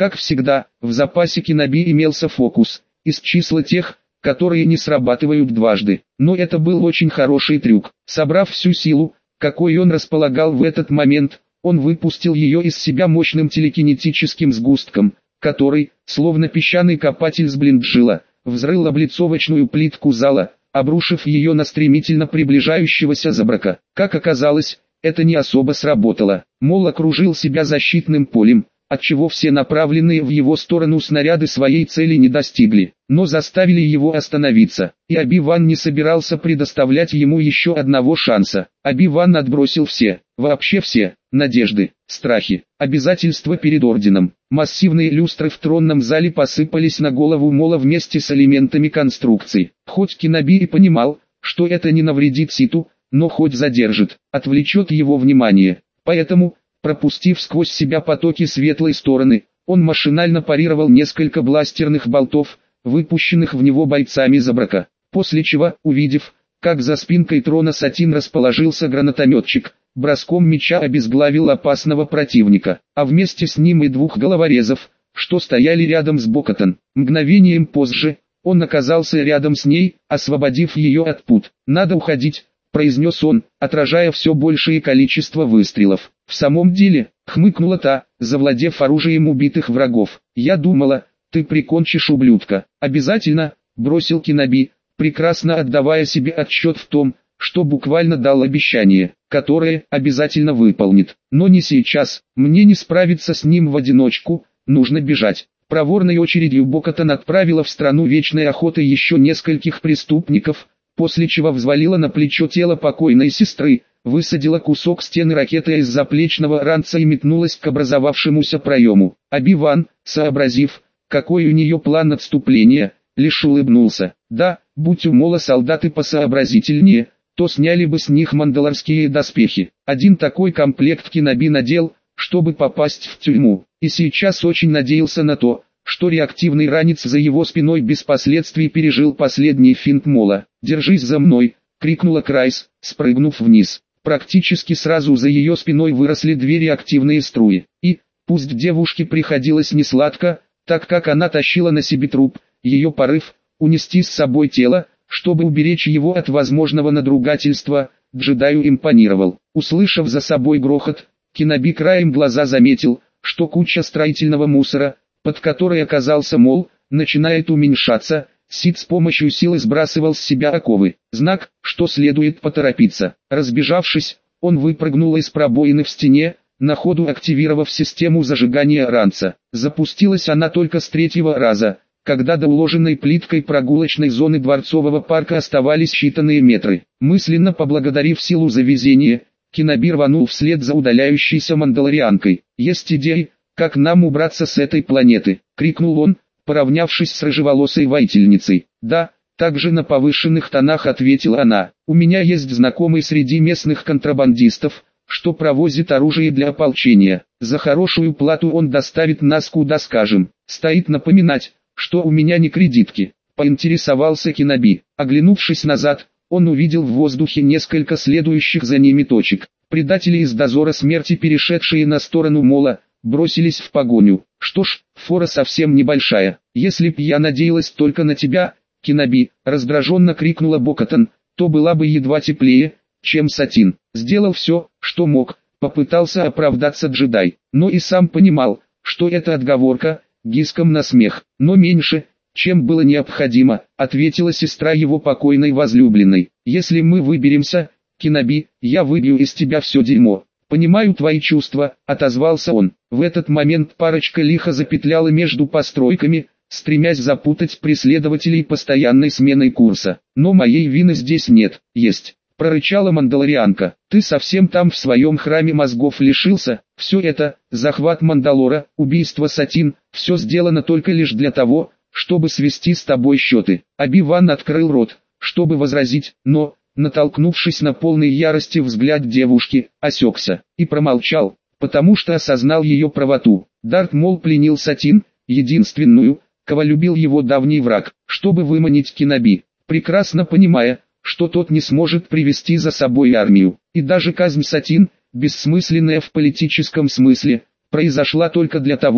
Как всегда, в запасе Киноби имелся фокус, из числа тех, которые не срабатывают дважды. Но это был очень хороший трюк. Собрав всю силу, какой он располагал в этот момент, он выпустил ее из себя мощным телекинетическим сгустком, который, словно песчаный копатель с блинджила, взрыл облицовочную плитку зала, обрушив ее на стремительно приближающегося Забрака. Как оказалось, это не особо сработало. Мол окружил себя защитным полем, отчего все направленные в его сторону снаряды своей цели не достигли, но заставили его остановиться, и Оби-Ван не собирался предоставлять ему еще одного шанса. Оби-Ван отбросил вообще все, надежды, страхи, обязательства перед орденом. Массивные люстры в тронном зале посыпались на голову Мола вместе с элементами конструкции. Хоть Киноби и понимал, что это не навредит Ситу, но хоть задержит, отвлечет его внимание. Поэтому, пропустив сквозь себя потоки светлой стороны, он машинально парировал несколько бластерных болтов, выпущенных в него бойцами Забрака. После чего, увидев, как за спинкой трона Сатин расположился гранатометчик, броском меча обезглавил опасного противника, а вместе с ним и двух головорезов, что стояли рядом с Бо-Катан. Мгновением позже, он оказался рядом с ней, освободив ее от пут. «Надо уходить», — произнес он, отражая все большее количество выстрелов. «В самом деле», — хмыкнула та, завладев оружием убитых врагов. «Я думала, ты прикончишь ублюдка». «Обязательно», — бросил Киноби, прекрасно отдавая себе отчет в том, что буквально дал обещание, которое обязательно выполнит. Но не сейчас, мне не справиться с ним в одиночку, нужно бежать. Проворной очередью Бо-Катан отправила в страну вечной охоты еще нескольких преступников, после чего взвалила на плечо тело покойной сестры, высадила кусок стены ракеты из заплечного ранца и метнулась к образовавшемуся проему. Оби-Ван, сообразив, какой у нее план отступления, лишь улыбнулся. Да, будь у Мола солдаты посообразительнее, то сняли бы с них мандалорские доспехи. Один такой комплект Киноби надел, чтобы попасть в тюрьму, и сейчас очень надеялся на то, что реактивный ранец за его спиной без последствий пережил последний финт Мола. «Держись за мной!» — крикнула Крайс, спрыгнув вниз. Практически сразу за ее спиной выросли две реактивные струи, и, пусть девушке приходилось несладко, так как она тащила на себе труп, ее порыв — унести с собой тело, чтобы уберечь его от возможного надругательства, джедаю импонировал. Услышав за собой грохот, Киноби краем глаза заметил, что куча строительного мусора, под которой оказался Мол, начинает уменьшаться. Сид с помощью силы сбрасывал с себя оковы. Знак, что следует поторопиться. Разбежавшись, он выпрыгнул из пробоины в стене, на ходу активировав систему зажигания ранца. Запустилась она только с третьего раза, когда до уложенной плиткой прогулочной зоны Дворцового парка оставались считанные метры. Мысленно поблагодарив силу за везение, Киноби рванул вслед за удаляющейся мандалорианкой. «Есть идеи, как нам убраться с этой планеты?» — крикнул он, поравнявшись с рыжеволосой воительницей. «Да», — также на повышенных тонах ответила она. «У меня есть знакомый среди местных контрабандистов, что провозит оружие для ополчения. За хорошую плату он доставит нас куда скажем. Стоит напоминать, что у меня не кредитки», — поинтересовался Киноби. Оглянувшись назад, он увидел в воздухе несколько следующих за ними точек. Предатели из дозора смерти, перешедшие на сторону Мола, бросились в погоню. «Что ж, фора совсем небольшая. Если б я надеялась только на тебя, Киноби», — раздраженно крикнула Бо-Катан, — «то была бы едва теплее, чем Сатин». Сделал все, что мог, попытался оправдаться джедай, но и сам понимал, что это отговорка, гиском на смех. «Но меньше, чем было необходимо», — ответила сестра его покойной возлюбленной. «Если мы выберемся, Киноби, я выбью из тебя все дерьмо». «Понимаю твои чувства», — отозвался он. В этот момент парочка лихо запетляла между постройками, стремясь запутать преследователей постоянной сменой курса. «Но моей вины здесь нет». «Есть», — прорычала мандалорианка. «Ты совсем там в своем храме мозгов лишился? Все это, захват Мандалора, убийство Сатин, все сделано только лишь для того, чтобы свести с тобой счеты». Оби-Ван открыл рот, чтобы возразить, но, натолкнувшись на полный ярости взгляд девушки, осекся и промолчал, потому что осознал ее правоту. Дарт Мол пленил Сатин, единственную, кого любил его давний враг, чтобы выманить Киноби, прекрасно понимая, что тот не сможет привести за собой армию. И даже казнь Сатин, бессмысленная в политическом смысле, произошла только для того,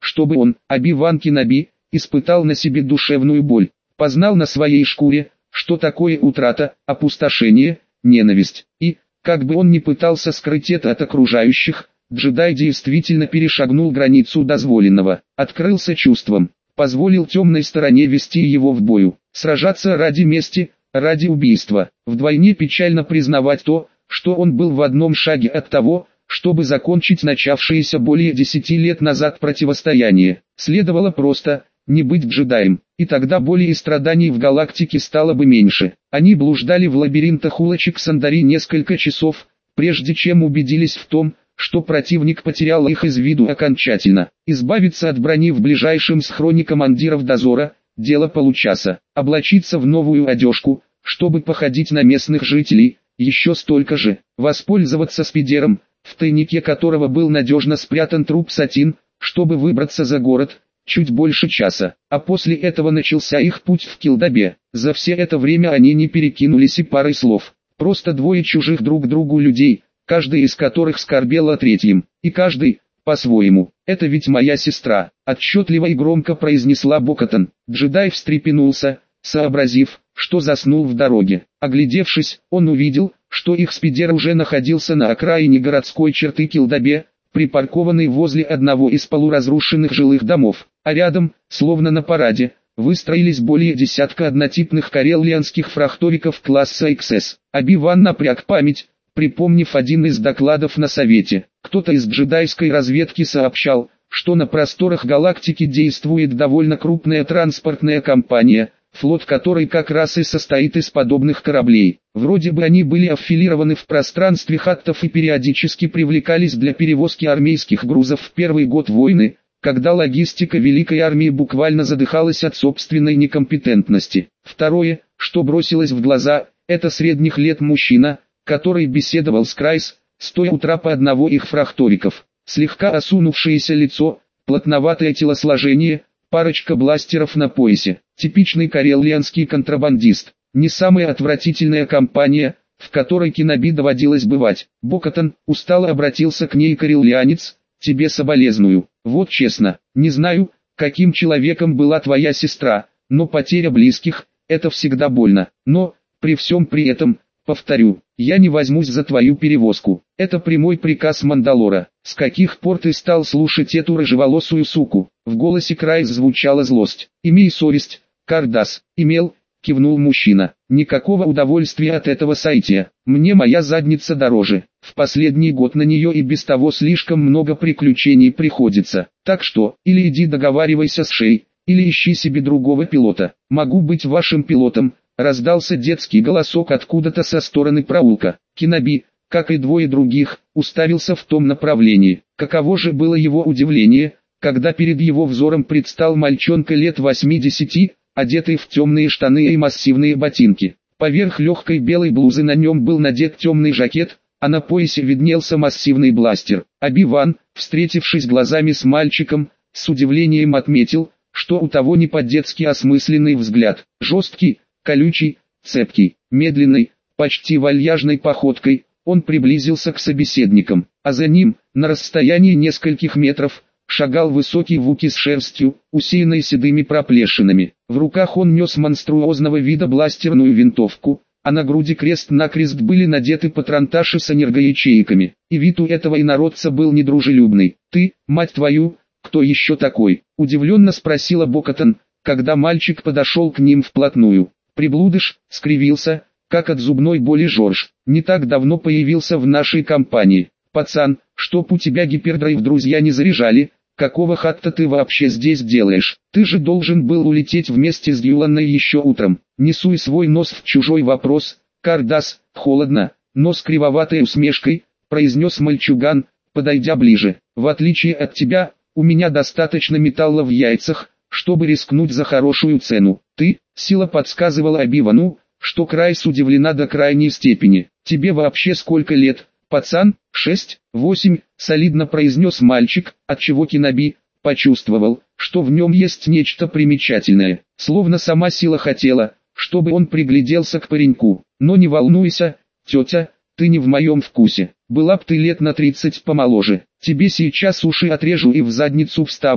чтобы он, Оби-Ван Кеноби, испытал на себе душевную боль, познал на своей шкуре, что такое утрата, опустошение, ненависть, и, как бы он ни пытался скрыть это от окружающих, джедай действительно перешагнул границу дозволенного, открылся чувствам, позволил темной стороне вести его в бою, сражаться ради мести, ради убийства. Вдвойне печально признавать то, что он был в одном шаге от того, чтобы закончить начавшееся более 10 лет назад противостояние. Следовало просто не быть джедаем, и тогда боли и страданий в галактике стало бы меньше. Они блуждали в лабиринтах улочек Сандари несколько часов, прежде чем убедились в том, что противник потерял их из виду окончательно. Избавиться от брони в ближайшем схроне командиров дозора – дело получаса. Облачиться в новую одежку, чтобы походить на местных жителей – еще столько же. Воспользоваться спидером, в тайнике которого был надежно спрятан труп Сатин, чтобы выбраться за город – чуть больше часа. А после этого начался их путь в Килдабе. За все это время они не перекинулись и парой слов. Просто двое чужих друг другу людей, каждый из которых скорбел о третьем, и каждый, по-своему. «Это ведь моя сестра», — отчетливо и громко произнесла Бо-Катан. Джедай встрепенулся, сообразив, что заснул в дороге. Оглядевшись, он увидел, что их спидер уже находился на окраине городской черты Килдабе, припаркованный возле одного из полуразрушенных жилых домов, а рядом, словно на параде, выстроились более десятка однотипных карелианских фрахтовиков класса XS. Оби-Ван напряг память, припомнив один из докладов на совете. Кто-то из джедайской разведки сообщал, что на просторах галактики действует довольно крупная транспортная компания, флот которой как раз и состоит из подобных кораблей. Вроде бы они были аффилированы в пространстве хаттов и периодически привлекались для перевозки армейских грузов в первый год войны, когда логистика Великой Армии буквально задыхалась от собственной некомпетентности. Второе, что бросилось в глаза, это средних лет мужчина, который беседовал с Крайс, стоя у трапа одного их фрахториков. Слегка осунувшееся лицо, плотноватое телосложение, парочка бластеров на поясе. Типичный карелианский контрабандист. Не самая отвратительная компания, в которой Кеноби доводилось бывать. Бо-Катан устало обратился к ней карелианец: «Тебе соболезную. Вот честно, не знаю, каким человеком была твоя сестра, но потеря близких – это всегда больно. Но, при всем при этом, повторю, я не возьмусь за твою перевозку. Это прямой приказ Мандалора. С каких пор ты стал слушать эту рыжеволосую суку?» В голосе Крайс звучала злость. «Имей совесть, Кардас». «Имел», кивнул мужчина. «Никакого удовольствия от этого сайтия. Мне моя задница дороже. В последний год на нее и без того слишком много приключений приходится. Так что, или иди договаривайся с Шей, или ищи себе другого пилота. Могу быть вашим пилотом», раздался детский голосок откуда-то со стороны проулка. Кеноби, как и двое других, уставился в том направлении. Каково же было его удивление, когда перед его взором предстал мальчонка лет 80, одетый в темные штаны и массивные ботинки. Поверх легкой белой блузы на нем был надет темный жакет, а на поясе виднелся массивный бластер. Оби-Ван, встретившись глазами с мальчиком, с удивлением отметил, что у того не по-детски осмысленный взгляд. Жесткий, колючий, цепкий, медленный, почти вальяжной походкой, он приблизился к собеседникам, а за ним, на расстоянии нескольких метров, шагал высокий Вуки с шерстью, усеянной седыми проплешинами. В руках он нес монструозного вида бластерную винтовку, а на груди крест-накрест были надеты патронташи с энергоячейками. И вид у этого инородца был недружелюбный. «Ты, мать твою, кто еще такой?» – удивленно спросила Бо-Катан, когда мальчик подошел к ним вплотную. «Приблудыш», — скривился, как от зубной боли Жорж, — «не так давно появился в нашей компании. Пацан, чтоб у тебя гипердрайв друзья не заряжали, какого хатта ты вообще здесь делаешь? Ты же должен был улететь вместе с Юланной еще утром. Не суй свой нос в чужой вопрос, Кардас». «Холодно, но с кривоватой усмешкой», — произнес мальчуган, подойдя ближе. «В отличие от тебя, у меня достаточно металла в яйцах, чтобы рискнуть за хорошую цену. Ты», — сила подсказывала Оби-Вану, что Крайс удивлена до крайней степени. «Тебе вообще сколько лет, пацан?» 6, 8, солидно произнес мальчик, отчего Кеноби почувствовал, что в нем есть нечто примечательное, словно сама сила хотела, чтобы он пригляделся к пареньку. «Но не волнуйся, тетя, ты не в моем вкусе. Была б ты лет на 30 помоложе. Тебе сейчас уши отрежу и в задницу вставлю,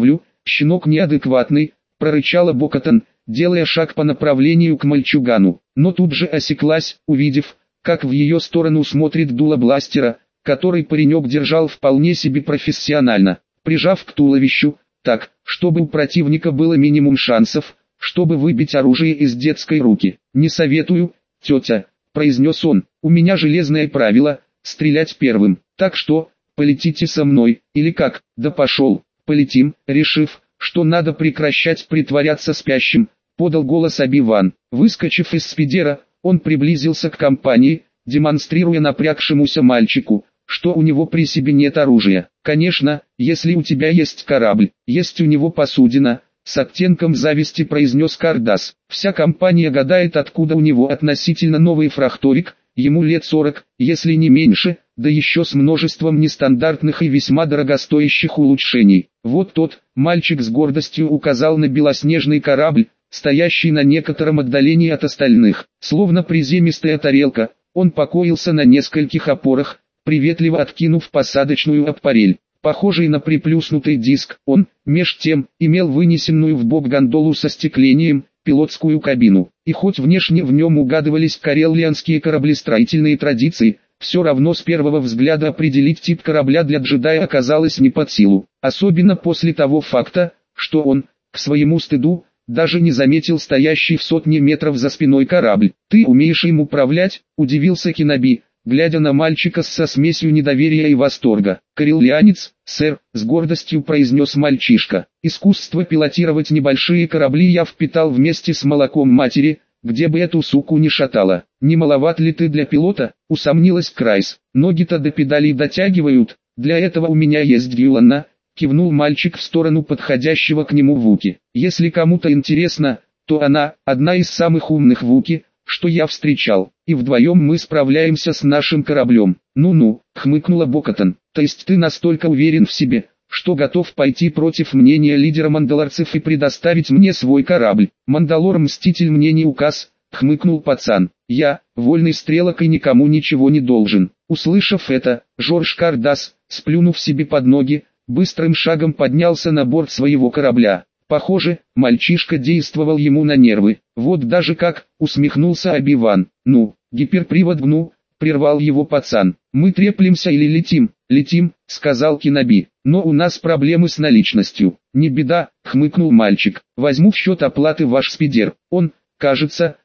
щенок неадекватный, прорычала Бокатон, делая шаг по направлению к мальчугану, но тут же осеклась, увидев, как в ее сторону смотрит дуло бластера, который паренек держал вполне себе профессионально, прижав к туловищу, так, чтобы у противника было минимум шансов, чтобы выбить оружие из детской руки. «Не советую, тетя», — произнес он, — «у меня железное правило, стрелять первым, так что, полетите со мной, или как?» «Да пошел, полетим», решив, что надо прекращать притворяться спящим, подал голос Оби-Ван. Выскочив из спидера, он приблизился к компании, демонстрируя напрягшемуся мальчику, что у него при себе нет оружия. «Конечно, если у тебя есть корабль, есть у него посудина», с оттенком зависти произнес Кардас. Вся компания гадает, откуда у него относительно новый фрахторик, ему лет 40, если не меньше, да еще с множеством нестандартных и весьма дорогостоящих улучшений. Вот тот, мальчик с гордостью указал на белоснежный корабль, стоящий на некотором отдалении от остальных. Словно приземистая тарелка, он покоился на нескольких опорах, приветливо откинув посадочную аппарель. Похожий на приплюснутый диск, он, меж тем, имел вынесенную в бок гондолу со стеклением, пилотскую кабину. И хоть внешне в нем угадывались карелианские кораблестроительные традиции, все равно с первого взгляда определить тип корабля для джедая оказалось не под силу. Особенно после того факта, что он, к своему стыду, даже не заметил стоящий в сотне метров за спиной корабль. «Ты умеешь им управлять?» – удивился Кеноби, глядя на мальчика со смесью недоверия и восторга. «Карелианец, сэр», — с гордостью произнес мальчишка. «Искусство пилотировать небольшие корабли я впитал вместе с молоком матери, где бы эту суку ни шатало. Не маловат ли ты для пилота?» — усомнилась Крайс. «Ноги-то до педалей дотягивают, для этого у меня есть Дьюланна», — кивнул мальчик в сторону подходящего к нему Вуки. «Если кому-то интересно, то она, одна из самых умных Вуки, что я встречал, и вдвоем мы справляемся с нашим кораблем». «Ну-ну», — хмыкнула Бокатон, — «то есть ты настолько уверен в себе, что готов пойти против мнения лидера мандалорцев и предоставить мне свой корабль?» «Мандалор-мститель мне не указ», — хмыкнул пацан. «Я, вольный стрелок и никому ничего не должен». Услышав это, Жорж Кардас, сплюнув себе под ноги, быстрым шагом поднялся на борт своего корабля. Похоже, мальчишка действовал ему на нервы. «Вот даже как», — усмехнулся Оби-Ван. «Ну, гиперпривод гну», — прервал его пацан. «Мы треплемся или летим?» «Летим», — сказал Кеноби. «Но у нас проблемы с наличностью». «Не беда», — хмыкнул мальчик. «Возьму в счет оплаты ваш спидер. Он, кажется,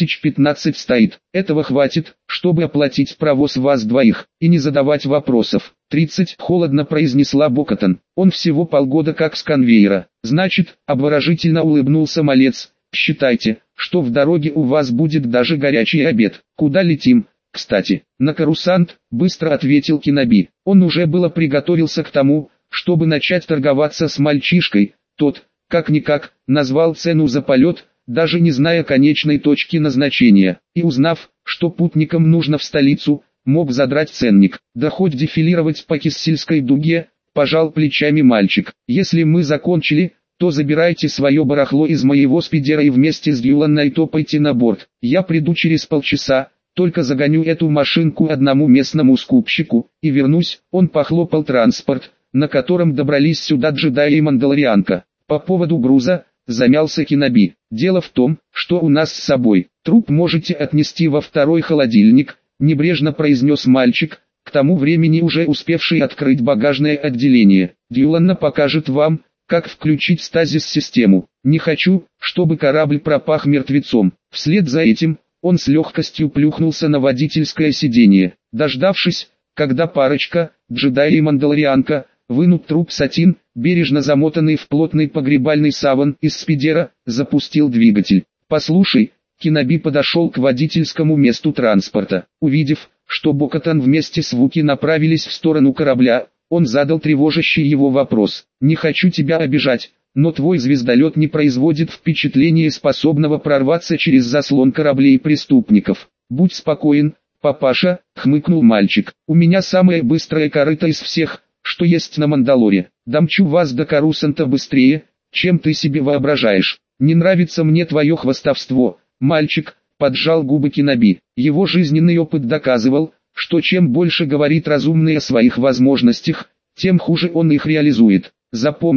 1015 стоит. Этого хватит, чтобы оплатить провоз вас двоих, и не задавать вопросов». 30, холодно произнесла Бокатон. «Он всего полгода как с конвейера». «Значит», — обворожительно улыбнулся малец, — «считайте, что в дороге у вас будет даже горячий обед». «Куда летим?» «Кстати, на Корусант», — быстро ответил Кеноби. Он уже было приготовился к тому, чтобы начать торговаться с мальчишкой. Тот, как-никак, назвал цену за полет, даже не зная конечной точки назначения, и узнав, что путникам нужно в столицу, мог задрать ценник. «Да хоть дефилировать по Киссельской дуге», — пожал плечами мальчик. «Если мы закончили, то забирайте свое барахло из моего спидера и вместе с Дьюланной топайте на борт. Я приду через полчаса, только загоню эту машинку одному местному скупщику, и вернусь». Он похлопал транспорт, на котором добрались сюда джедай и мандалорианка. «По поводу груза», — замялся Кеноби. «Дело в том, что у нас с собой. Труп можете отнести во второй холодильник», — небрежно произнес мальчик, к тому времени уже успевший открыть багажное отделение. «Дьюланна покажет вам, как включить стазис-систему. Не хочу, чтобы корабль пропах мертвецом». Вслед за этим, он с легкостью плюхнулся на водительское сиденье. Дождавшись, когда парочка, джедай и мандалорианка, вынут труп Сатин, бережно замотанный в плотный погребальный саван из спидера, запустил двигатель. «Послушай», — Кеноби подошел к водительскому месту транспорта. Увидев, что Бокатон вместе с Вуки направились в сторону корабля, он задал тревожащий его вопрос. «Не хочу тебя обижать, но твой звездолет не производит впечатления способного прорваться через заслон кораблей преступников». «Будь спокоен, папаша», — хмыкнул мальчик. «У меня самая быстрая корыта из всех, что есть на Мандалоре. Домчу вас до Корусанта быстрее, чем ты себе воображаешь. Не нравится мне твое хвастовство, мальчик», — поджал губы Кеноби. Его жизненный опыт доказывал, что чем больше говорит разумный о своих возможностях, тем хуже он их реализует. «Запомни»,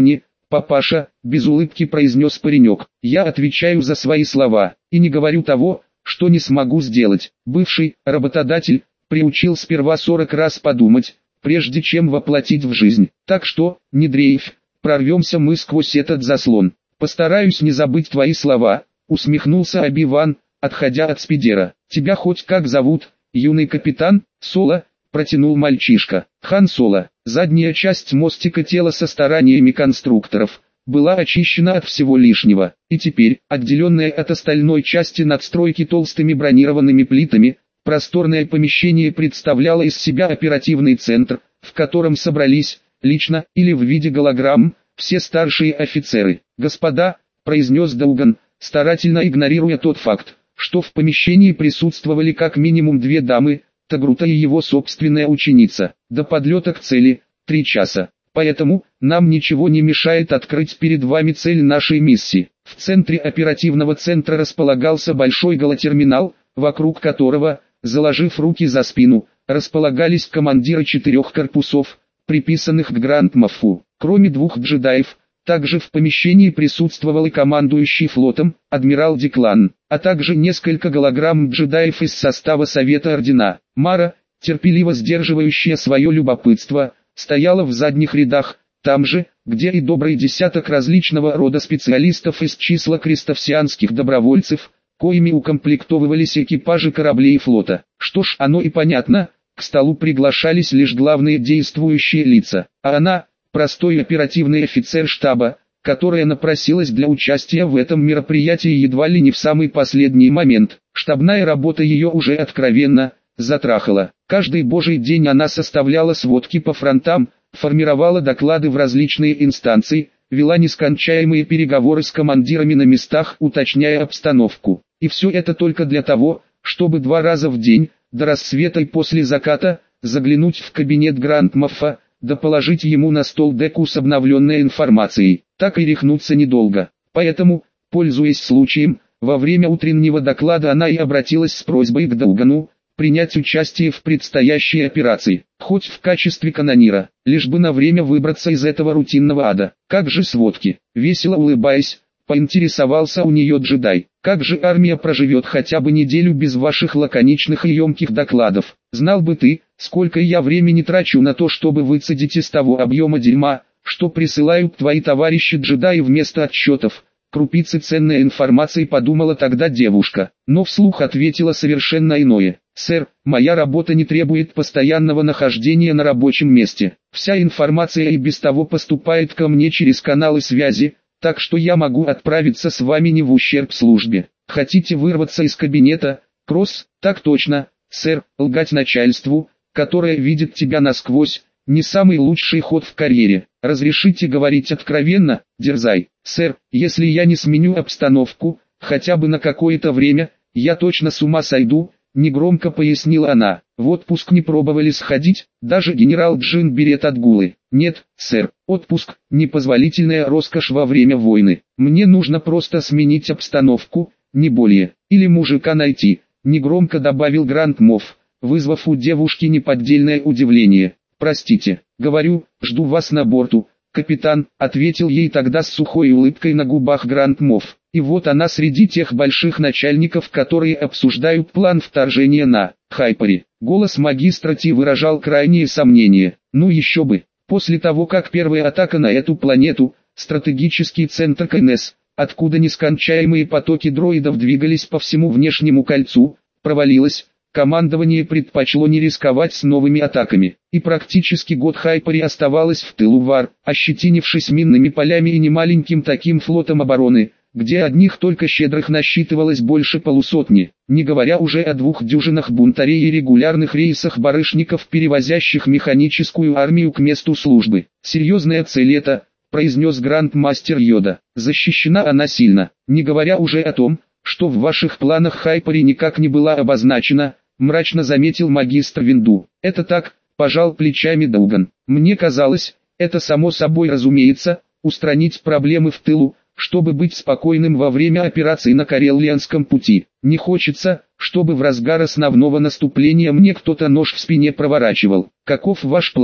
«Папаша», — без улыбки произнес паренек, — «я отвечаю за свои слова, и не говорю того, что не смогу сделать». Бывший работодатель приучил сперва 40 раз подумать, прежде чем воплотить в жизнь. Так что, не дрейфь, прорвемся мы сквозь этот заслон. «Постараюсь не забыть твои слова», — усмехнулся Оби-Ван, отходя от спидера. «Тебя хоть как зовут, юный капитан?» «Соло», — протянул мальчишка. Хан Соло. Задняя часть мостика тела со стараниями конструкторов была очищена от всего лишнего, и теперь, отделенная от остальной части надстройки толстыми бронированными плитами, просторное помещение представляло из себя оперативный центр, в котором собрались, лично или в виде голограмм, все старшие офицеры. «Господа», — произнес Дауган, старательно игнорируя тот факт, что в помещении присутствовали как минимум 2 дамы, Тагрута и его собственная ученица. До подлета к цели 3 часа. Поэтому нам ничего не мешает открыть перед вами цель нашей миссии. В центре оперативного центра располагался большой голотерминал, вокруг которого, заложив руки за спину, располагались командиры 4 корпусов, приписанных к Гранд-Моффу. Кроме 2 джедаев, также в помещении присутствовал и командующий флотом, адмирал Деклан, а также несколько голограмм джедаев из состава Совета Ордена. Мара, терпеливо сдерживающая свое любопытство, стояла в задних рядах, там же, где и добрый десяток различного рода специалистов из числа крестовсианских добровольцев, коими укомплектовывались экипажи кораблей флота. Что ж, оно и понятно, к столу приглашались лишь главные действующие лица, а она, простой оперативный офицер штаба, которая напросилась для участия в этом мероприятии едва ли не в самый последний момент. Штабная работа ее уже откровенно затрахала. Каждый божий день она составляла сводки по фронтам, формировала доклады в различные инстанции, вела нескончаемые переговоры с командирами на местах, уточняя обстановку. И все это только для того, чтобы 2 раза в день, до рассвета и после заката, заглянуть в кабинет Гранд-Моффа, да положить ему на стол деку с обновленной информацией. Так и рехнуться недолго. Поэтому, пользуясь случаем, во время утреннего доклада она и обратилась с просьбой к Даугану принять участие в предстоящей операции, хоть в качестве канонира, лишь бы на время выбраться из этого рутинного ада. «Как же сводки?» — весело улыбаясь, поинтересовался у нее джедай. «Как же армия проживет хотя бы неделю без ваших лаконичных и емких докладов? Знал бы ты, сколько я времени трачу на то, чтобы выцедить из того объема дерьма, что присылают твои товарищи джедаи вместо отчетов». Крупицы ценной информации, подумала тогда девушка, но вслух ответила совершенно иное. «Сэр, моя работа не требует постоянного нахождения на рабочем месте. Вся информация и без того поступает ко мне через каналы связи, так что я могу отправиться с вами не в ущерб службе. Хотите вырваться из кабинета, Кросс?» «Так точно, сэр, лгать начальству, которое видит тебя насквозь, не самый лучший ход в карьере. Разрешите говорить откровенно?» «Дерзай, сэр, если я не сменю обстановку, хотя бы на какое-то время, я точно с ума сойду», негромко пояснила она. «В отпуск не пробовали сходить, даже генерал Джин берет отгулы». «Нет, сэр, отпуск – непозволительная роскошь во время войны. Мне нужно просто сменить обстановку, не более, или мужика найти», негромко добавил Гранд-Мофф, вызвав у девушки неподдельное удивление. «Простите, говорю, жду вас на борту, капитан», ответил ей тогда с сухой улыбкой на губах Гранд-Мофф. И вот она среди тех больших начальников, которые обсуждают план вторжения на Хайпере. Голос магистра Ти выражал крайние сомнения. Ну еще бы, после того как первая атака на эту планету, стратегический центр КНС, откуда нескончаемые потоки дроидов двигались по всему внешнему кольцу, провалилась, командование предпочло не рисковать с новыми атаками, и практически год Хайпере оставалось в тылу Вар, ощетинившись минными полями и немаленьким таким флотом обороны, где одних только щедрых насчитывалось больше полусотни, не говоря уже о 2 дюжинах бунтарей и регулярных рейсах барышников, перевозящих механическую армию к месту службы. «Серьезная цель это», произнес Гранд-мастер Йода. «Защищена она сильно, не говоря уже о том, что в ваших планах Хайпере никак не была обозначена», мрачно заметил магистр Винду. «Это так», пожал плечами Дауган. «Мне казалось, это само собой разумеется, устранить проблемы в тылу, чтобы быть спокойным во время операции на Карелианском пути. Не хочется, чтобы в разгар основного наступления мне кто-то нож в спине проворачивал. Каков ваш план?»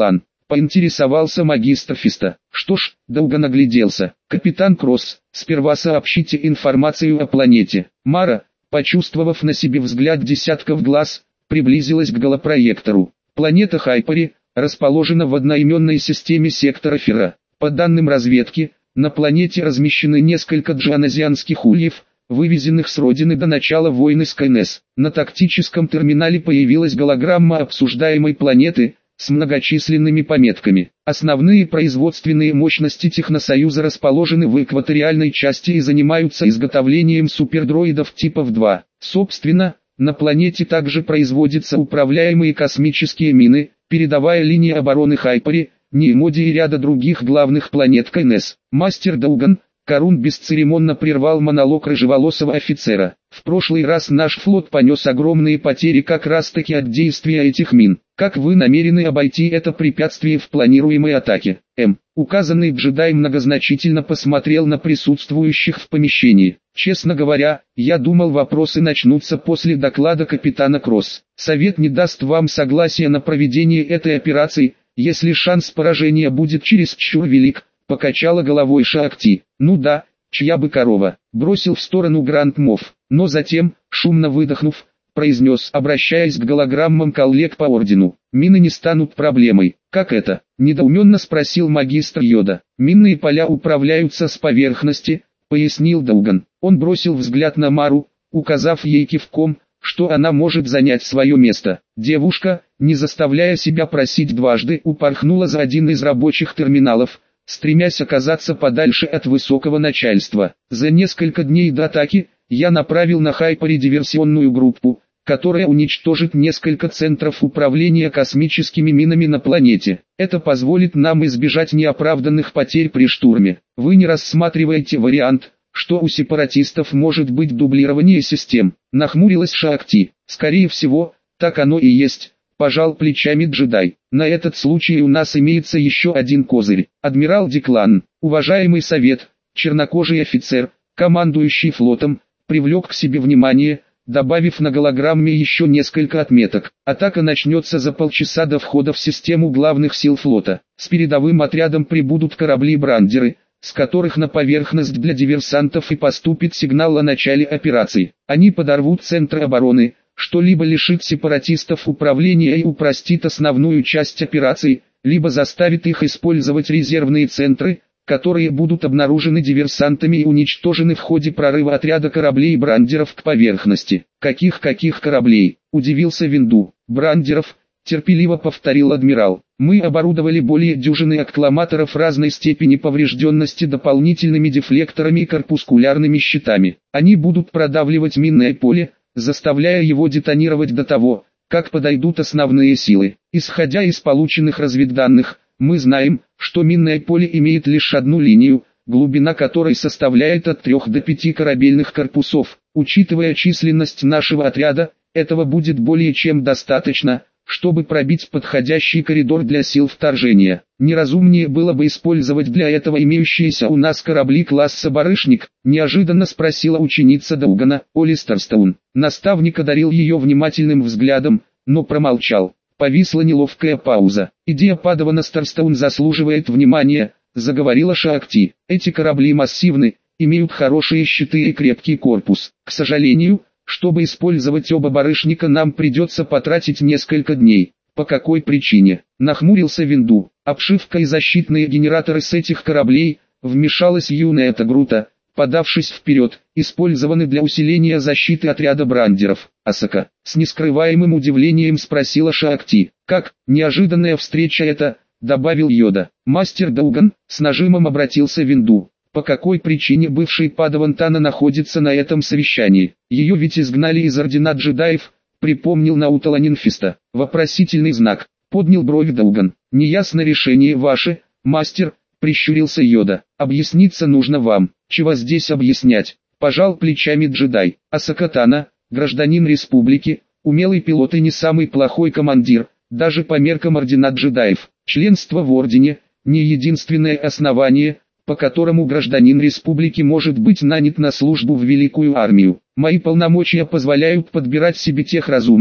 Поинтересовался магистр Фиста. Что ж, Долган огляделся. Капитан Кросс, сперва сообщите информацию о планете. Мара, почувствовав на себе взгляд десятков глаз, приблизилась к голопроектору. Планета Хайпери расположена в одноименной системе сектора Фера. По данным разведки, на планете размещены несколько джаназианских ульев, вывезенных с родины до начала войны с КНС. На тактическом терминале появилась голограмма обсуждаемой планеты с многочисленными пометками. Основные производственные мощности Техносоюза расположены в экваториальной части и занимаются изготовлением супердроидов типов 2. Собственно, на планете также производятся управляемые космические мины, передовая линия обороны Хайпери, Неимоди и ряда других главных планет КНС. Мастер Долган, Карун бесцеремонно прервал монолог рыжеволосого офицера. В прошлый раз наш флот понес огромные потери как раз таки от действия этих мин. Как вы намерены обойти это препятствие в планируемой атаке? Указанный джедай многозначительно посмотрел на присутствующих в помещении. Честно говоря, я думал, вопросы начнутся после доклада капитана Кросс. Совет не даст вам согласия на проведение этой операции, если шанс поражения будет чересчур велик, покачала головой Шаакти. Ну да, чья бы корова, бросил в сторону Гранд Мофф, но затем, шумно выдохнув, произнес, обращаясь к голограммам коллег по ордену: мины не станут проблемой. Как это? Недоуменно спросил магистр Йода. Минные поля управляются с поверхности, пояснил Долган. Он бросил взгляд на Мару, указав ей кивком, что она может занять свое место. Девушка, не заставляя себя просить дважды, упорхнула за один из рабочих терминалов, стремясь оказаться подальше от высокого начальства. За несколько дней до атаки, я направил на Хайпере диверсионную группу, которая уничтожит несколько центров управления космическими минами на планете. Это позволит нам избежать неоправданных потерь при штурме. Вы не рассматриваете вариант, что у сепаратистов может быть дублирование систем? Нахмурилась Шаакти. Скорее всего, так оно и есть, пожал плечами джедай. На этот случай у нас имеется еще один козырь. Адмирал Деклан, уважаемый совет, чернокожий офицер, командующий флотом, привлек к себе внимание, добавив на голограмме еще несколько отметок. Атака начнется за полчаса до входа в систему главных сил флота. С передовым отрядом прибудут корабли-брандеры, с которых на поверхность для диверсантов и поступит сигнал о начале операции. Они подорвут центры обороны, что либо лишит сепаратистов управления и упростит основную часть операции, либо заставит их использовать резервные центры, которые будут обнаружены диверсантами и уничтожены в ходе прорыва отряда кораблей-брандеров к поверхности. Каких кораблей? Удивился Винду. Брандеров, терпеливо повторил адмирал. Мы оборудовали более дюжины аккламаторов разной степени поврежденности дополнительными дефлекторами и корпускулярными щитами. Они будут продавливать минное поле, заставляя его детонировать до того, как подойдут основные силы. Исходя из полученных разведданных, мы знаем, что минное поле имеет лишь одну линию, глубина которой составляет от 3 до 5 корабельных корпусов. Учитывая численность нашего отряда, этого будет более чем достаточно, чтобы пробить подходящий коридор для сил вторжения. Неразумнее было бы использовать для этого имеющиеся у нас корабли класса «Барышник», неожиданно спросила ученица Долгана, Оли Старстоун. Наставник одарил ее внимательным взглядом, но промолчал. Повисла неловкая пауза. «Идея Падавана Старстоун заслуживает внимания», — заговорила Шаакти. «Эти корабли массивны, имеют хорошие щиты и крепкий корпус. К сожалению, чтобы использовать оба барышника, нам придется потратить несколько дней». «По какой причине?» — нахмурился Винду. «Обшивка и защитные генераторы с этих кораблей», — вмешалась юная Тагрута, подавшись вперед, использованы для усиления защиты отряда брандеров. Асака, с нескрываемым удивлением спросила Шаакти. «Как, неожиданная встреча это?» — добавил Йода. Мастер Долган, с нажимом обратился Винду. «По какой причине бывший падаван Тана находится на этом совещании? Ее ведь изгнали из ордена джедаев», — припомнил Науталанин Фиста. Вопросительный знак, поднял бровь Долган. «Неясно решение ваше, мастер», — прищурился Йода. «Объясниться нужно вам». «Чего здесь объяснять?» — пожал плечами джедай. «Асака Тана, гражданин республики, умелый пилот и не самый плохой командир, даже по меркам ордена джедаев. Членство в ордене — не единственное основание, по которому гражданин республики может быть нанят на службу в великую армию. Мои полномочия позволяют подбирать себе тех разумных,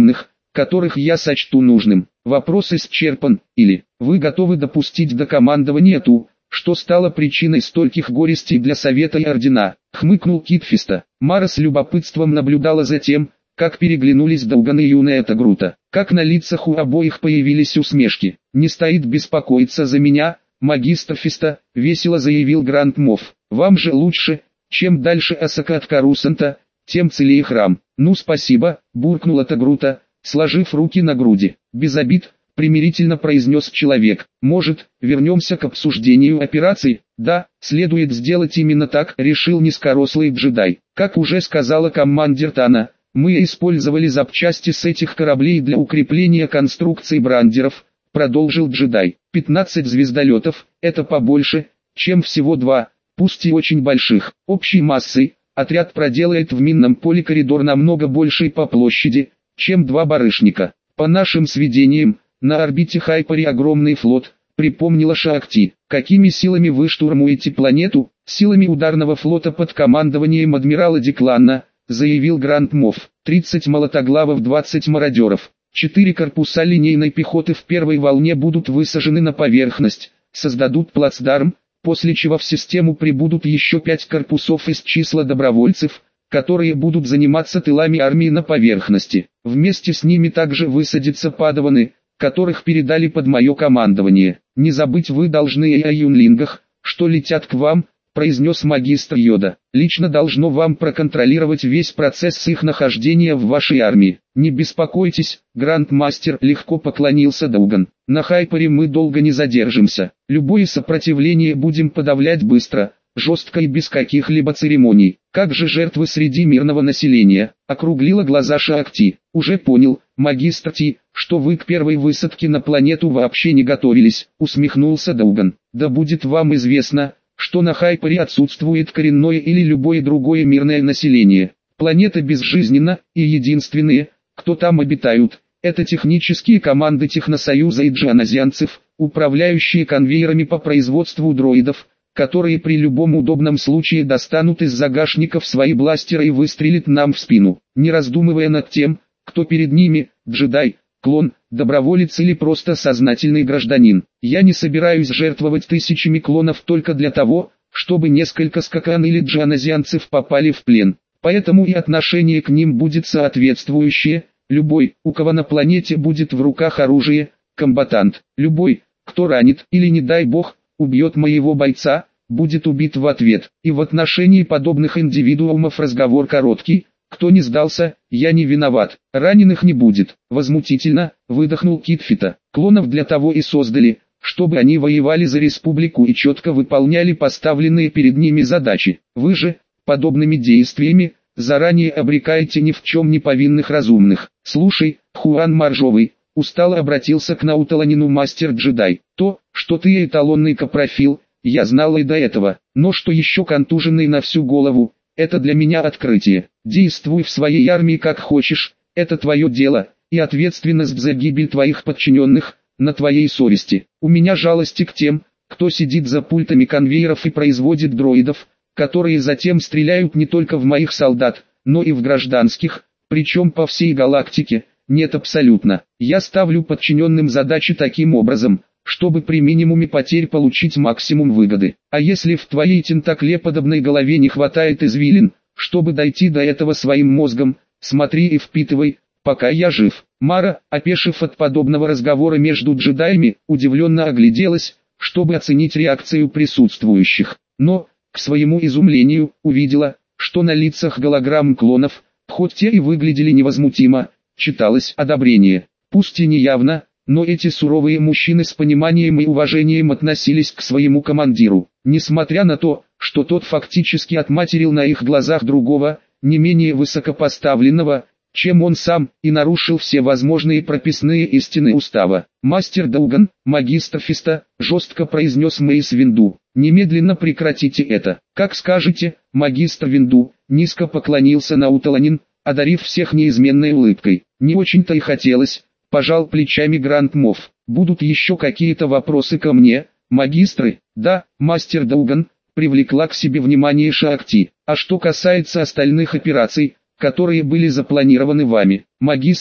которых я сочту нужным. Вопрос исчерпан, или вы готовы допустить до командования ту, что стало причиной стольких горестей для Совета и Ордена, хмыкнул Китфиста. Мара с любопытством наблюдала за тем, как переглянулись Дауган и юная Тагрута, как на лицах у обоих появились усмешки. «Не стоит беспокоиться за меня, магистр Фиста», — весело заявил Гранд Мофф. «Вам же лучше, чем дальше Асака от Карусанта, тем целее храм». «Ну спасибо», — буркнула Тагрута, сложив руки на груди. «Без обид», — примирительно произнес человек. «Может, вернемся к обсуждению операций?» «Да, следует сделать именно так», — решил низкорослый джедай. «Как уже сказала командир Тана, мы использовали запчасти с этих кораблей для укрепления конструкций брандеров», — продолжил джедай. 15 звездолетов, это побольше, чем всего 2, пусть и очень больших. Общей массой, отряд проделает в минном поле коридор намного больший по площади, чем 2 барышника. По нашим сведениям, на орбите Хайпари огромный флот, припомнила Шаакти. Какими силами вы штурмуете планету? Силами ударного флота под командованием адмирала Декланна, заявил Гранд Мофф. 30 молотоглавов, 20 мародеров. 4 корпуса линейной пехоты в первой волне будут высажены на поверхность, создадут плацдарм, после чего в систему прибудут еще 5 корпусов из числа добровольцев, которые будут заниматься тылами армии на поверхности. Вместе с ними также высадятся падаваны, которых передали под мое командование. Не забыть вы должны и о юнлингах, что летят к вам, произнес магистр Йода. Лично должно вам проконтролировать весь процесс их нахождения в вашей армии. Не беспокойтесь, грандмастер, легко поклонился Дауган. На Хайпаре мы долго не задержимся. Любое сопротивление будем подавлять быстро, жестко и без каких-либо церемоний. Как же жертвы среди мирного населения? Округлила глаза Шаакти. Уже понял, магистр Ти, что вы к первой высадке на планету вообще не готовились, усмехнулся Дауган. Да будет вам известно, что на Хайпаре отсутствует коренное или любое другое мирное население. Планета безжизненна, и единственные, кто там обитают, это технические команды Техносоюза и джаназианцев, управляющие конвейерами по производству дроидов, которые при любом удобном случае достанут из загашников свои бластеры и выстрелят нам в спину, не раздумывая над тем, кто перед ними, джедай, клон, доброволец или просто сознательный гражданин. Я не собираюсь жертвовать тысячами клонов только для того, чтобы несколько скакан или джаназианцев попали в плен. Поэтому и отношение к ним будет соответствующее. Любой, у кого на планете будет в руках оружие, комбатант. Любой, кто ранит или, не дай бог, убьет моего бойца, будет убит в ответ. И в отношении подобных индивидуумов разговор короткий. Кто не сдался, я не виноват. Раненых не будет. Возмутительно, выдохнул Китфита. Клонов для того и создали, чтобы они воевали за республику и четко выполняли поставленные перед ними задачи. Вы же, подобными действиями, заранее обрекаете ни в чем не повинных разумных. Слушай, Хуан Моржовый, устало обратился к Науталанину мастер-джедай. То, что ты эталонный капрофил, я знал и до этого, но что еще контуженный на всю голову, это для меня открытие. Действуй в своей армии как хочешь, это твое дело, и ответственность за гибель твоих подчиненных на твоей совести. У меня жалости к тем, кто сидит за пультами конвейеров и производит дроидов, которые затем стреляют не только в моих солдат, но и в гражданских, причем по всей галактике. Нет, абсолютно. Я ставлю подчиненным задачи таким образом, чтобы при минимуме потерь получить максимум выгоды. А если в твоей тентаклеподобной голове не хватает извилин, чтобы дойти до этого своим мозгом, смотри и впитывай, пока я жив. Мара, опешив от подобного разговора между джедаями, удивленно огляделась, чтобы оценить реакцию присутствующих. Но, к своему изумлению, увидела, что на лицах голограмм клонов, хоть те и выглядели невозмутимо, читалось одобрение. Пусть и неявно, но эти суровые мужчины с пониманием и уважением относились к своему командиру, несмотря на то, что тот фактически отматерил на их глазах другого, не менее высокопоставленного, чем он сам, и нарушил все возможные прописные истины устава. «Мастер Дауган, магистр Фиста», жестко произнес Мейс Винду, «немедленно прекратите это». «Как скажете, магистр Винду», низко поклонился Науталанин, одарив всех неизменной улыбкой. «Не очень-то и хотелось», пожал плечами Гранд Мофф. «Будут еще какие-то вопросы ко мне, магистры?» «Да, мастер Дауган», привлекла к себе внимание Шаакти. «А что касается остальных операций, которые были запланированы вами, магистр Ти,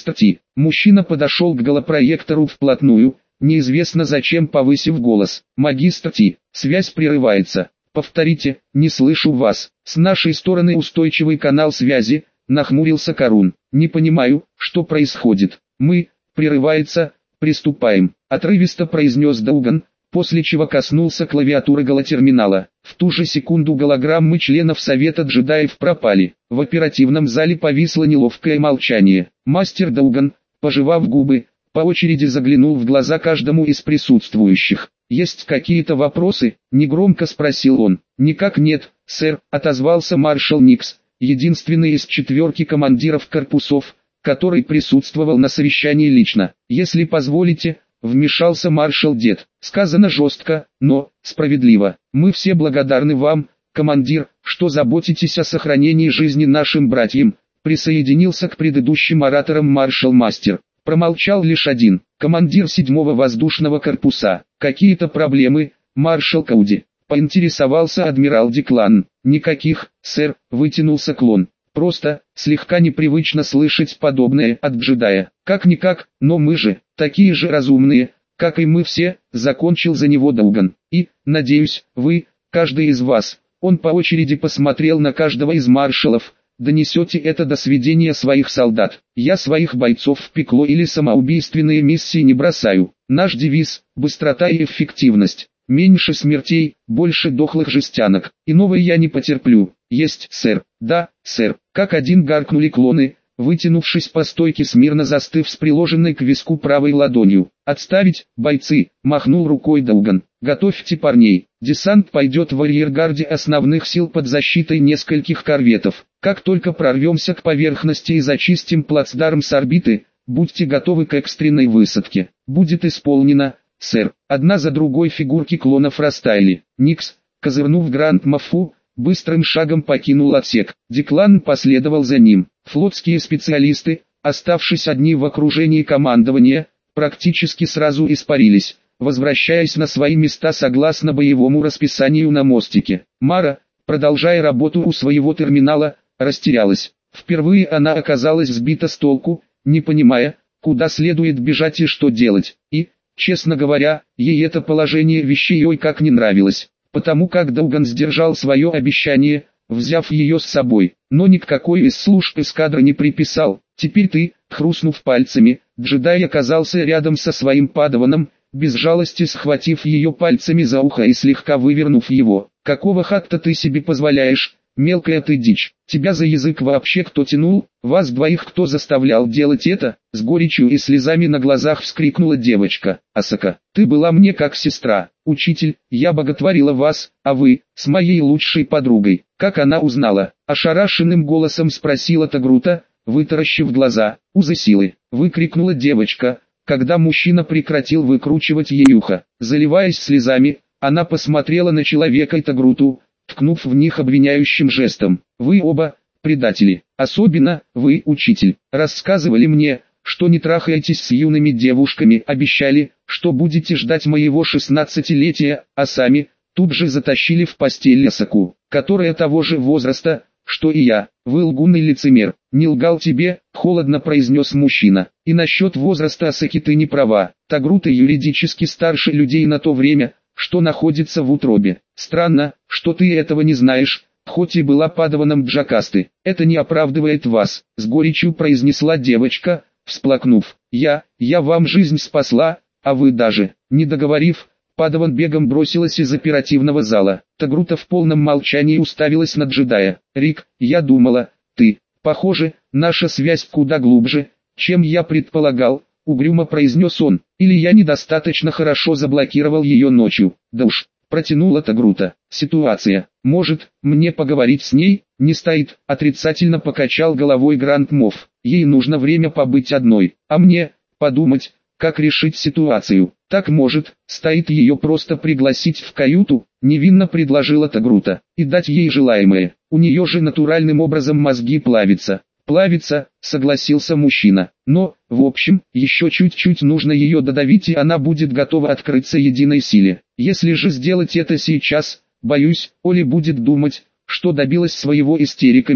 Мужчина подошел к голопроектору вплотную, неизвестно зачем повысив голос. «Магистр Ти, связь прерывается. Повторите, не слышу вас. С нашей стороны устойчивый канал связи», нахмурился Карун. «Не понимаю, что происходит. Прерывается, приступаем», отрывисто произнес Дауган, после чего коснулся клавиатуры голотерминала. В ту же секунду голограммы членов Совета джедаев пропали. В оперативном зале повисло неловкое молчание. Мастер Дауган, пожевав губы, по очереди заглянул в глаза каждому из присутствующих. «Есть какие-то вопросы?» – негромко спросил он. «Никак нет, сэр», – отозвался маршал Никс, единственный из четверки командиров корпусов, который присутствовал на совещании лично. «Если позволите», – вмешался маршал Дед. «Сказано жестко, но справедливо. Мы все благодарны вам, командир, что заботитесь о сохранении жизни нашим братьям», – присоединился к предыдущим ораторам маршал-мастер. Промолчал лишь один, командир 7-го воздушного корпуса. «Какие-то проблемы, маршал Кауди?» – поинтересовался адмирал Деклан. «Никаких, сэр», – вытянулся клон. «Просто, слегка непривычно слышать подобное от джедая. Как-никак, но мы же, такие же разумные, как и мы все», – закончил за него Дауган. «И, надеюсь, вы, каждый из вас», – он по очереди посмотрел на каждого из маршалов, – «донесете это до сведения своих солдат. Я своих бойцов в пекло или самоубийственные миссии не бросаю. Наш девиз – быстрота и эффективность. Меньше смертей, больше дохлых жестянок. Иного я не потерплю». «Есть, сэр». «Да, сэр». Как один гаркнули клоны, вытянувшись по стойке смирно застыв с приложенной к виску правой ладонью. «Отставить, бойцы!» – махнул рукой Дауган. «Готовьте парней. Десант пойдет в арьергарде основных сил под защитой нескольких корветов. Как только прорвемся к поверхности и зачистим плацдарм с орбиты, будьте готовы к экстренной высадке». «Будет исполнено, сэр». Одна за другой фигурки клонов растаяли. Никс, козырнув Гранд Мафу, быстрым шагом покинул отсек. Деклан последовал за ним. Флотские специалисты, оставшись одни в окружении командования, практически сразу испарились, возвращаясь на свои места согласно боевому расписанию на мостике. Мара, продолжая работу у своего терминала, растерялась. Впервые она оказалась сбита с толку, не понимая, куда следует бежать и что делать. И, честно говоря, ей это положение вещей ой как не нравилось. Потому как Дауган сдержал свое обещание, взяв ее с собой, но ни к какой из служб эскадры не приписал. «Теперь ты», хрустнув пальцами, джедай оказался рядом со своим падаваном, без жалости схватив ее пальцами за ухо и слегка вывернув его. «Какого хатта ты себе позволяешь, мелкая ты дичь? Тебя за язык вообще кто тянул? Вас двоих кто заставлял делать это?» С горечью и слезами на глазах вскрикнула девочка. «Асака, ты была мне как сестра. Учитель, я боготворила вас, а вы, с моей лучшей подругой». «Как она узнала?» – ошарашенным голосом спросила Тагрута, вытаращив глаза. «Узы силы!» – выкрикнула девочка, когда мужчина прекратил выкручивать ей ухо. Заливаясь слезами, она посмотрела на человека и Тагруту, ткнув в них обвиняющим жестом. «Вы оба, предатели, особенно вы, учитель, рассказывали мне, что не трахаетесь с юными девушками, обещали, что будете ждать моего 16-летия, а сами тут же затащили в постель Асаку, которая того же возраста, что и я. Вы лгунный лицемер». «Не лгал тебе», — холодно произнес мужчина. «И насчет возраста Асаки ты не права. Тагрута юридически старше людей на то время, что находится в утробе. Странно, что ты этого не знаешь, хоть и была падаваном Джакасты. Это не оправдывает вас», — с горечью произнесла девочка, всплакнув. Я вам жизнь спасла, а вы даже, не договорив, падаван бегом бросилась из оперативного зала. Тагрута в полном молчании уставилась на джедая. «Рик, я думала, ты, похоже, наша связь куда глубже, чем я предполагал», — угрюмо произнес он. «Или я недостаточно хорошо заблокировал ее ночью». «Да уж», — протянула Тагрута. «Ситуация. Может, мне поговорить с ней?» «Не стоит», — отрицательно покачал головой Гранд Мофф. «Ей нужно время побыть одной, а мне, подумать, как решить ситуацию». «Так может, стоит ее просто пригласить в каюту», — невинно предложила Тагрута, «и дать ей желаемое. У нее же натуральным образом мозги плавятся». «Плавится», — согласился мужчина. «Но, в общем, еще чуть-чуть нужно ее додавить, и она будет готова открыться единой силе. Если же сделать это сейчас, боюсь, Оли будет думать, что добилась своего истериками,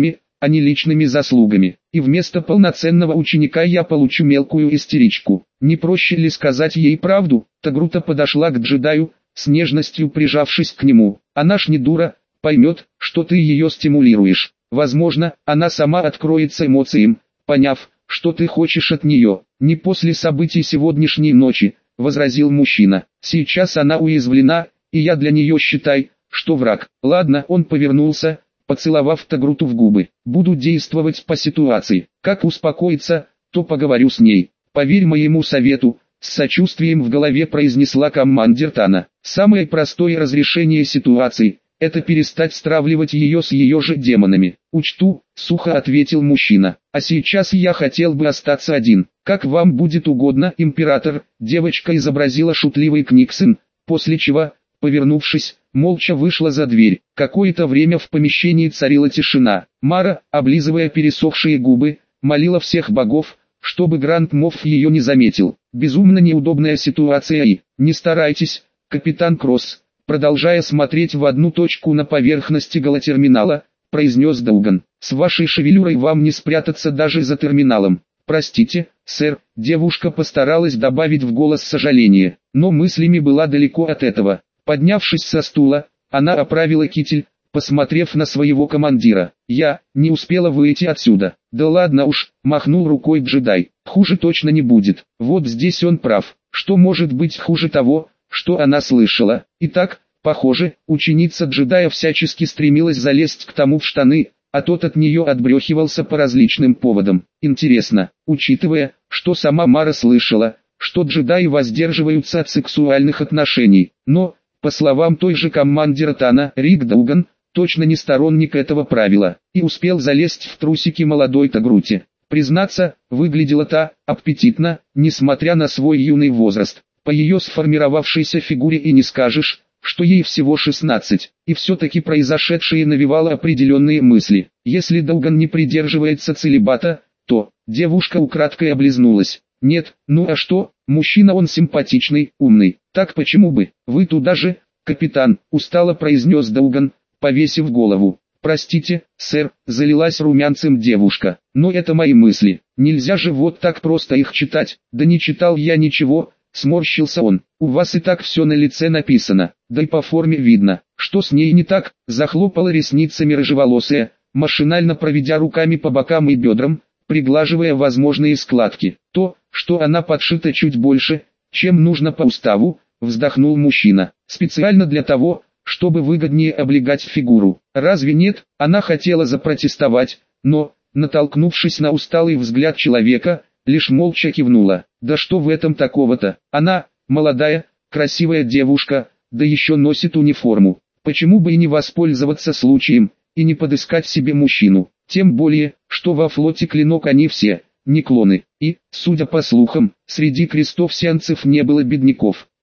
а не личными заслугами. И вместо полноценного ученика я получу мелкую истеричку. Не проще ли сказать ей правду? Тагрута подошла к джедаю, с нежностью прижавшись к нему. Она ж не дура, поймет, что ты ее стимулируешь. Возможно, она сама откроется эмоциям, поняв, что ты хочешь от нее. Не после событий сегодняшней ночи, возразил мужчина. Сейчас она уязвлена, и я для нее считай, что враг. Ладно, он повернулся, поцеловав Тагруту в губы. Буду действовать по ситуации. Как успокоиться, то поговорю с ней. Поверь моему совету, с сочувствием в голове произнесла командир Тана. Самое простое разрешение ситуации – это перестать стравливать ее с ее же демонами. Учту, сухо ответил мужчина. А сейчас я хотел бы остаться один. Как вам будет угодно, император. Девочка изобразила шутливый книксон, после чего, повернувшись, молча вышла за дверь. Какое-то время в помещении царила тишина. Мара, облизывая пересохшие губы, молила всех богов, чтобы Гранд Мофф ее не заметил. Безумно неудобная ситуация и... Не старайтесь, капитан Кросс. Продолжая смотреть в одну точку на поверхности голотерминала, произнес Дауган. С вашей шевелюрой вам не спрятаться даже за терминалом. Простите, сэр, девушка постаралась добавить в голос сожаление, но мыслями была далеко от этого. Поднявшись со стула, она оправила китель, посмотрев на своего командира. Я не успела выйти отсюда. Да ладно уж, махнул рукой джедай. Хуже точно не будет. Вот здесь он прав. Что может быть хуже того, что она слышала? Итак, похоже, ученица джедая всячески стремилась залезть к тому в штаны, а тот от нее отбрехивался по различным поводам. Интересно, учитывая, что сама Мара слышала, что джедаи воздерживаются от сексуальных отношений, но, по словам той же командира Тана, Рик Дауган, точно не сторонник этого правила, и успел залезть в трусики молодой Тагруте. Признаться, выглядела та аппетитно, несмотря на свой юный возраст. По ее сформировавшейся фигуре и не скажешь, что ей всего 16, и все-таки произошедшее навевало определенные мысли. Если Дауган не придерживается целибата, то девушка украдкой облизнулась. Нет, ну а что, мужчина он симпатичный, умный, так почему бы, вы туда же, капитан, устало произнес Дауган, повесив голову. Простите, сэр, залилась румянцем девушка, но это мои мысли, нельзя же вот так просто их читать, да не читал я ничего. Сморщился он. У вас и так все на лице написано, да и по форме видно, что с ней не так. Захлопала ресницами рыжеволосая, машинально проведя руками по бокам и бедрам, приглаживая возможные складки. То, что она подшита чуть больше, чем нужно по уставу, вздохнул мужчина. Специально для того, чтобы выгоднее облегать фигуру. Разве нет? Она хотела запротестовать, но, натолкнувшись на усталый взгляд человека, лишь молча кивнула. Да что в этом такого-то? Она, молодая, красивая девушка, да еще носит униформу. Почему бы и не воспользоваться случаем, и не подыскать себе мужчину? Тем более, что во флоте Клинок они все, не клоны. И, судя по слухам, среди крестовсианцев не было бедняков.